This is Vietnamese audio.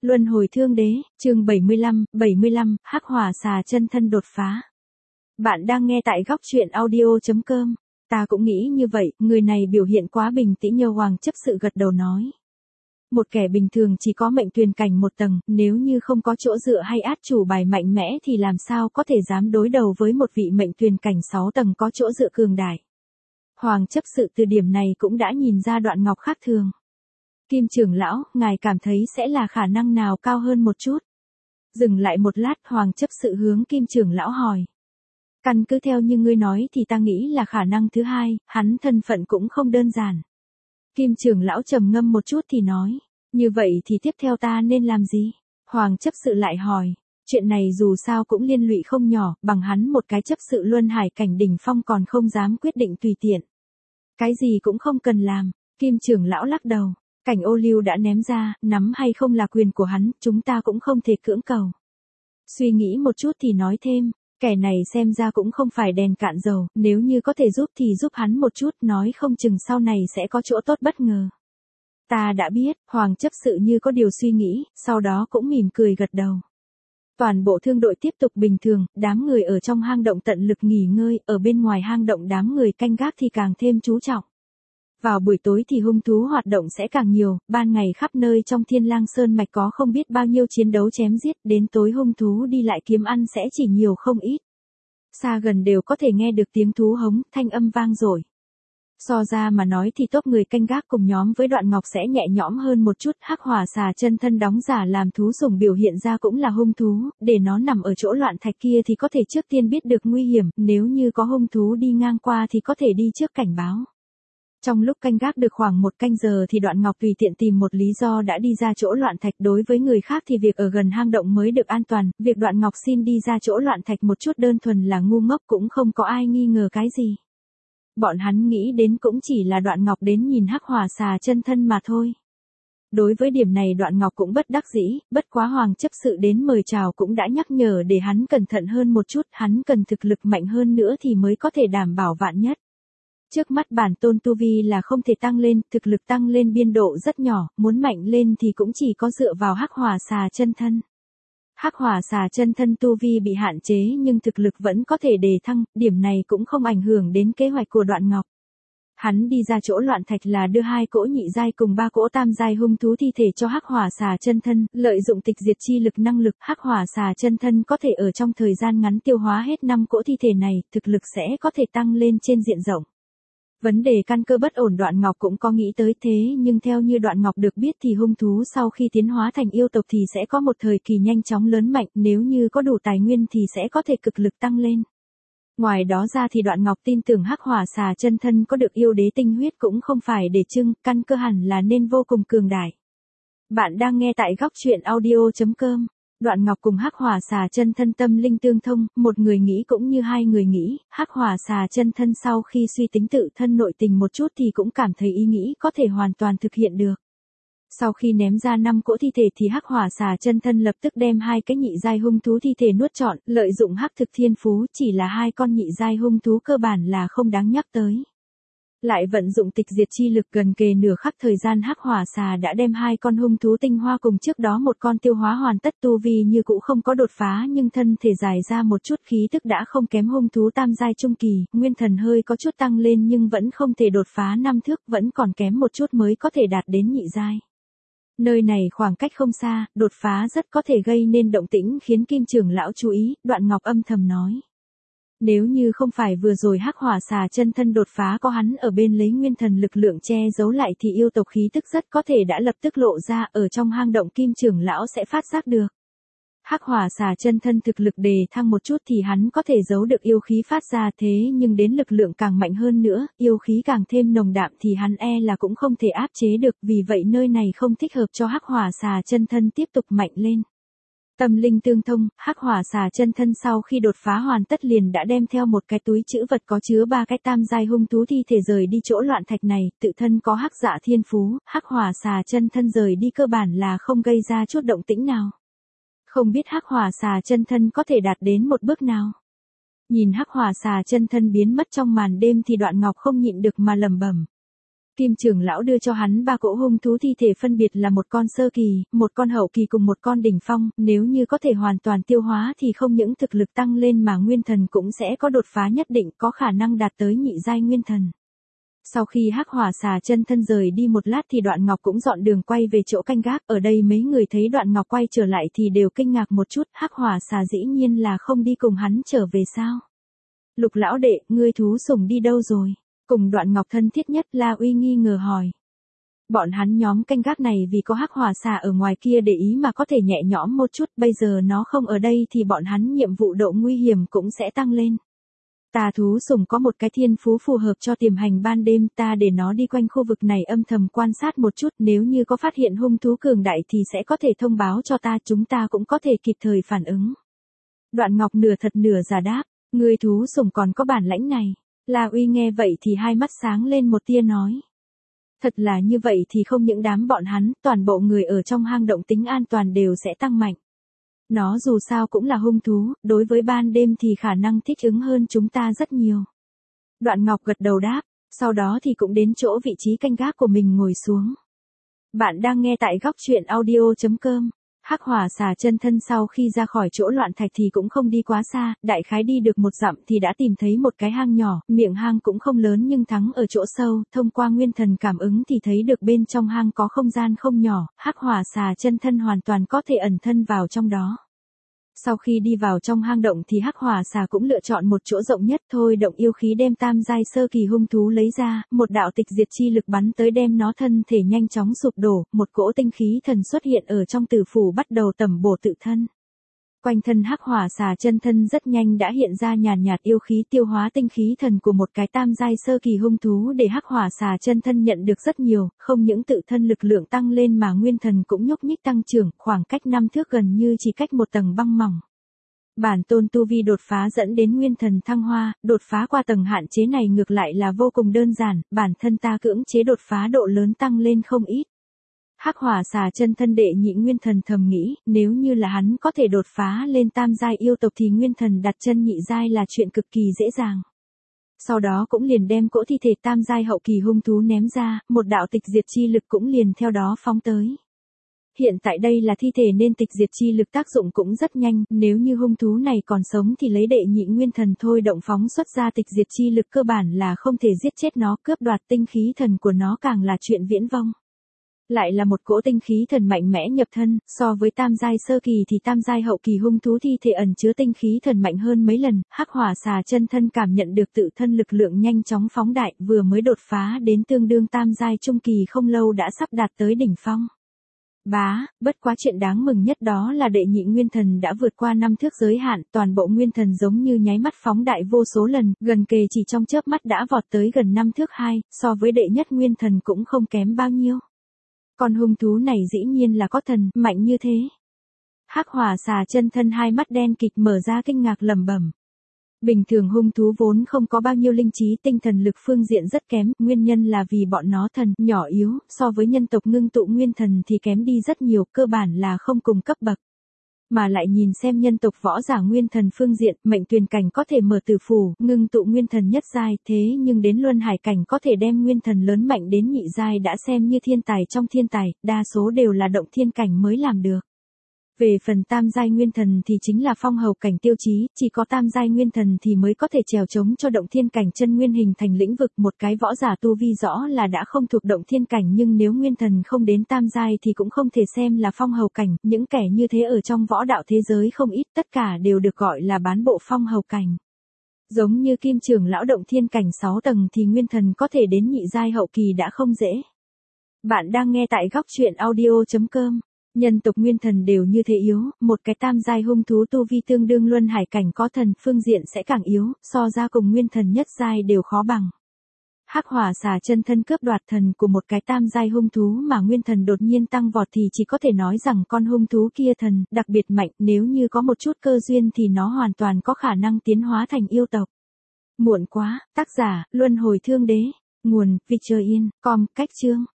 Luân hồi thương đế, chương 75, Hắc hỏa xà chân thân đột phá. Bạn đang nghe tại góc truyện audio.com. Ta cũng nghĩ như vậy, người này biểu hiện quá bình tĩnh. Nhờ Hoàng chấp sự gật đầu nói. Một kẻ bình thường chỉ có mệnh tuyền cảnh một tầng, nếu như không có chỗ dựa hay át chủ bài mạnh mẽ thì làm sao có thể dám đối đầu với một vị mệnh tuyền cảnh 6 tầng có chỗ dựa cường đại. Hoàng chấp sự từ điểm này cũng đã nhìn ra Đoạn Ngọc khác thường. Kim trưởng lão, ngài cảm thấy sẽ là khả năng nào cao hơn một chút? Dừng lại một lát, Hoàng chấp sự hướng Kim trưởng lão hỏi. Căn cứ theo như ngươi nói thì ta nghĩ là khả năng thứ hai, hắn thân phận cũng không đơn giản. Kim trưởng lão trầm ngâm một chút thì nói, như vậy thì tiếp theo ta nên làm gì? Hoàng chấp sự lại hỏi, chuyện này dù sao cũng liên lụy không nhỏ, bằng hắn một cái chấp sự luân hải cảnh đỉnh phong còn không dám quyết định tùy tiện. Cái gì cũng không cần làm, Kim trưởng lão lắc đầu. Cảnh ô lưu đã ném ra, nắm hay không là quyền của hắn, chúng ta cũng không thể cưỡng cầu. Suy nghĩ một chút thì nói thêm, kẻ này xem ra cũng không phải đèn cạn dầu, nếu như có thể giúp thì giúp hắn một chút, nói không chừng sau này sẽ có chỗ tốt bất ngờ. Ta đã biết, Hoàng chấp sự như có điều suy nghĩ, sau đó cũng mỉm cười gật đầu. Toàn bộ thương đội tiếp tục bình thường, đám người ở trong hang động tận lực nghỉ ngơi, ở bên ngoài hang động đám người canh gác thì càng thêm chú trọng. Vào buổi tối thì hung thú hoạt động sẽ càng nhiều, ban ngày khắp nơi trong Thiên Lang Sơn mạch có không biết bao nhiêu chiến đấu chém giết, đến tối hung thú đi lại kiếm ăn sẽ chỉ nhiều không ít. Xa gần đều có thể nghe được tiếng thú hống, thanh âm vang dội. So ra mà nói thì tốt người canh gác cùng nhóm với Đoạn Ngọc sẽ nhẹ nhõm hơn một chút. Hắc hỏa xà chân thân đóng giả làm thú sủng biểu hiện ra cũng là hung thú, để nó nằm ở chỗ loạn thạch kia thì có thể trước tiên biết được nguy hiểm, nếu như có hung thú đi ngang qua thì có thể đi trước cảnh báo. Trong lúc canh gác được khoảng 1 canh giờ thì Đoạn Ngọc tùy tiện tìm một lý do đã đi ra chỗ loạn thạch. Đối với người khác thì việc ở gần hang động mới được an toàn, việc Đoạn Ngọc xin đi ra chỗ loạn thạch một chút đơn thuần là ngu ngốc, cũng không có ai nghi ngờ cái gì. Bọn hắn nghĩ đến cũng chỉ là Đoạn Ngọc đến nhìn hắc hỏa xà chân thân mà thôi. Đối với điểm này Đoạn Ngọc cũng bất đắc dĩ, bất quá Hoàng chấp sự đến mời chào cũng đã nhắc nhở để hắn cẩn thận hơn một chút, hắn cần thực lực mạnh hơn nữa thì mới có thể đảm bảo vạn nhất. Trước mắt bản tôn tu vi là không thể tăng lên, thực lực tăng lên biên độ rất nhỏ, muốn mạnh lên thì cũng chỉ có dựa vào hắc hỏa xà chân thân. Hắc hỏa xà chân thân tu vi bị hạn chế nhưng thực lực vẫn có thể đề thăng, điểm này cũng không ảnh hưởng đến kế hoạch của Đoạn Ngọc. Hắn đi ra chỗ loạn thạch là đưa 2 cỗ nhị giai cùng 3 cỗ tam giai hung thú thi thể cho hắc hỏa xà chân thân, lợi dụng tịch diệt chi lực năng lực, hắc hỏa xà chân thân có thể ở trong thời gian ngắn tiêu hóa hết 5 cỗ thi thể này, thực lực sẽ có thể tăng lên trên diện rộng. Vấn đề căn cơ bất ổn Đoạn Ngọc cũng có nghĩ tới thế, nhưng theo như Đoạn Ngọc được biết thì hung thú sau khi tiến hóa thành yêu tộc thì sẽ có một thời kỳ nhanh chóng lớn mạnh, nếu như có đủ tài nguyên thì sẽ có thể cực lực tăng lên. Ngoài đó ra thì Đoạn Ngọc tin tưởng hắc hỏa xà chân thân có được yêu đế tinh huyết cũng không phải để trưng, căn cơ hẳn là nên vô cùng cường đại. Bạn đang nghe tại góc truyện audio.com. Đoạn Ngọc cùng hắc hỏa xà chân thân tâm linh tương thông, một người nghĩ cũng như hai người nghĩ, hắc hỏa xà chân thân sau khi suy tính tự thân nội tình một chút thì cũng cảm thấy ý nghĩ có thể hoàn toàn thực hiện được. Sau khi ném ra 5 cỗ thi thể thì hắc hỏa xà chân thân lập tức đem 2 cái nhị giai hung thú thi thể nuốt trọn, lợi dụng hắc thực thiên phú, chỉ là 2 con nhị giai hung thú cơ bản là không đáng nhắc tới. Lại vận dụng tịch diệt chi lực gần kề nửa khắc thời gian hắc hỏa xà đã đem 2 con hung thú tinh hoa cùng trước đó một con tiêu hóa hoàn tất, tu vi như cũ không có đột phá nhưng thân thể dài ra một chút, khí tức đã không kém hung thú tam giai trung kỳ, nguyên thần hơi có chút tăng lên nhưng vẫn không thể đột phá 5 thước, vẫn còn kém một chút mới có thể đạt đến nhị giai. Nơi này khoảng cách không xa, đột phá rất có thể gây nên động tĩnh khiến Kim trưởng lão chú ý, Đoạn Ngọc âm thầm nói. Nếu như không phải vừa rồi hắc hỏa xà chân thân đột phá có hắn ở bên lấy nguyên thần lực lượng che giấu lại thì yêu tộc khí tức rất có thể đã lập tức lộ ra, ở trong hang động Kim trưởng lão sẽ phát giác được. Hắc hỏa xà chân thân thực lực đề thăng một chút thì hắn có thể giấu được yêu khí phát ra, thế nhưng đến lực lượng càng mạnh hơn nữa, yêu khí càng thêm nồng đạm thì hắn là cũng không thể áp chế được, vì vậy nơi này không thích hợp cho hắc hỏa xà chân thân tiếp tục mạnh lên. Tâm linh tương thông, hắc hỏa xà chân thân sau khi đột phá hoàn tất liền đã đem theo một cái túi trữ vật có chứa 3 cái tam giai hung thú thi thể rời đi chỗ loạn thạch này, tự thân có hắc dạ thiên phú, hắc hỏa xà chân thân rời đi cơ bản là không gây ra chút động tĩnh nào. Không biết hắc hỏa xà chân thân có thể đạt đến một bước nào. Nhìn hắc hỏa xà chân thân biến mất trong màn đêm thì Đoạn Ngọc không nhịn được mà lẩm bẩm. Kim trưởng lão đưa cho hắn 3 cỗ hung thú thi thể phân biệt là một con sơ kỳ, một con hậu kỳ cùng một con đỉnh phong, nếu như có thể hoàn toàn tiêu hóa thì không những thực lực tăng lên mà nguyên thần cũng sẽ có đột phá nhất định, có khả năng đạt tới nhị giai nguyên thần. Sau khi Hắc Hỏa Xà chân thân rời đi một lát thì Đoạn Ngọc cũng dọn đường quay về chỗ canh gác, ở đây mấy người thấy Đoạn Ngọc quay trở lại thì đều kinh ngạc một chút, Hắc Hỏa Xà dĩ nhiên là không đi cùng hắn trở về sao? Lục lão đệ, ngươi thú sủng đi đâu rồi? Cùng Đoạn Ngọc thân thiết nhất La Uy nghi ngờ hỏi. Bọn hắn nhóm canh gác này vì có Hắc Hỏa Xà ở ngoài kia để ý mà có thể nhẹ nhõm một chút, bây giờ nó không ở đây thì bọn hắn nhiệm vụ độ nguy hiểm cũng sẽ tăng lên. Ta thú sủng có một cái thiên phú phù hợp cho tiềm hành ban đêm, ta để nó đi quanh khu vực này âm thầm quan sát một chút, nếu như có phát hiện hung thú cường đại thì sẽ có thể thông báo cho ta, chúng ta cũng có thể kịp thời phản ứng. Đoạn Ngọc nửa thật nửa giả đáp, người thú sủng còn có bản lãnh này. La Uy nghe vậy thì hai mắt sáng lên một tia nói. Thật là như vậy thì không những đám bọn hắn, toàn bộ người ở trong hang động tính an toàn đều sẽ tăng mạnh. Nó dù sao cũng là hung thú, đối với ban đêm thì khả năng thích ứng hơn chúng ta rất nhiều. Đoạn Ngọc gật đầu đáp, sau đó thì cũng đến chỗ vị trí canh gác của mình ngồi xuống. Bạn đang nghe tại góc truyện audio.com. Hắc Hỏa Xà chân thân sau khi ra khỏi chỗ loạn thạch thì cũng không đi quá xa, đại khái đi được 1 dặm thì đã tìm thấy một cái hang nhỏ, miệng hang cũng không lớn nhưng thắng ở chỗ sâu, thông qua nguyên thần cảm ứng thì thấy được bên trong hang có không gian không nhỏ, Hắc Hỏa Xà chân thân hoàn toàn có thể ẩn thân vào trong đó. Sau khi đi vào trong hang động thì Hắc Hỏa Xà cũng lựa chọn một chỗ rộng nhất thôi, động yêu khí đem tam giai sơ kỳ hung thú lấy ra, một đạo tịch diệt chi lực bắn tới đem nó thân thể nhanh chóng sụp đổ, một cỗ tinh khí thần xuất hiện ở trong tử phủ bắt đầu tẩm bổ tự thân. Quanh thân Hắc Hỏa Xà chân thân rất nhanh đã hiện ra nhàn nhạt yêu khí tiêu hóa tinh khí thần của một cái tam giai sơ kỳ hung thú để Hắc Hỏa Xà chân thân nhận được rất nhiều, không những tự thân lực lượng tăng lên mà nguyên thần cũng nhúc nhích tăng trưởng, khoảng cách 5 thước gần như chỉ cách một tầng băng mỏng. Bản tôn tu vi đột phá dẫn đến nguyên thần thăng hoa, đột phá qua tầng hạn chế này ngược lại là vô cùng đơn giản, bản thân ta cưỡng chế đột phá độ lớn tăng lên không ít. Hắc Hỏa Xà chân thân đệ nhị nguyên thần thầm nghĩ, nếu như là hắn có thể đột phá lên tam giai yêu tộc thì nguyên thần đặt chân nhị giai là chuyện cực kỳ dễ dàng. Sau đó cũng liền đem cỗ thi thể tam giai hậu kỳ hung thú ném ra, một đạo tịch diệt chi lực cũng liền theo đó phóng tới. Hiện tại đây là thi thể nên tịch diệt chi lực tác dụng cũng rất nhanh, nếu như hung thú này còn sống thì lấy đệ nhị nguyên thần thôi động phóng xuất ra tịch diệt chi lực cơ bản là không thể giết chết nó, cướp đoạt tinh khí thần của nó càng là chuyện viễn vông. Lại là một cỗ tinh khí thần mạnh mẽ nhập thân, so với tam giai sơ kỳ thì tam giai hậu kỳ hung thú thi thể ẩn chứa tinh khí thần mạnh hơn mấy lần, Hắc Hỏa Xà chân thân cảm nhận được tự thân lực lượng nhanh chóng phóng đại, vừa mới đột phá đến tương đương tam giai trung kỳ không lâu đã sắp đạt tới đỉnh phong. Bất quá chuyện đáng mừng nhất đó là đệ nhị nguyên thần đã vượt qua 5 thước giới hạn, toàn bộ nguyên thần giống như nháy mắt phóng đại vô số lần, gần kề chỉ trong chớp mắt đã vọt tới gần 5 thước 2, so với đệ nhất nguyên thần cũng không kém bao nhiêu. Con hung thú này dĩ nhiên là có thần, mạnh như thế. Hắc Hỏa Xà chân thân hai mắt đen kịch mở ra kinh ngạc lẩm bẩm. Bình thường hung thú vốn không có bao nhiêu linh trí, tinh thần lực phương diện rất kém, nguyên nhân là vì bọn nó thần, nhỏ yếu, so với nhân tộc ngưng tụ nguyên thần thì kém đi rất nhiều, cơ bản là không cùng cấp bậc. Mà lại nhìn xem nhân tộc võ giả nguyên thần phương diện, mệnh tuyền cảnh có thể mở tử phủ, ngưng tụ nguyên thần nhất giai, thế nhưng đến luân hải cảnh có thể đem nguyên thần lớn mạnh đến nhị giai đã xem như thiên tài trong thiên tài, đa số đều là động thiên cảnh mới làm được. Về phần tam giai nguyên thần thì chính là phong hầu cảnh tiêu chí, chỉ có tam giai nguyên thần thì mới có thể chèo chống cho động thiên cảnh chân nguyên hình thành lĩnh vực, một cái võ giả tu vi rõ là đã không thuộc động thiên cảnh nhưng nếu nguyên thần không đến tam giai thì cũng không thể xem là phong hầu cảnh, những kẻ như thế ở trong võ đạo thế giới không ít, tất cả đều được gọi là bán bộ phong hầu cảnh. Giống như Kim trưởng lão động thiên cảnh 6 tầng thì nguyên thần có thể đến nhị giai hậu kỳ đã không dễ. Bạn đang nghe tại góc truyện audio.com. Nhân tộc nguyên thần đều như thế yếu, một cái tam giai hung thú tu vi tương đương luân hải cảnh có thần, phương diện sẽ càng yếu, so ra cùng nguyên thần nhất giai đều khó bằng. Hắc Hỏa Xà chân thân cướp đoạt thần của một cái tam giai hung thú mà nguyên thần đột nhiên tăng vọt thì chỉ có thể nói rằng con hung thú kia thần, đặc biệt mạnh, nếu như có một chút cơ duyên thì nó hoàn toàn có khả năng tiến hóa thành yêu tộc. Muộn quá, tác giả, Luân Hồi Thương Đế, nguồn, Vicher Yên, com, cách chương.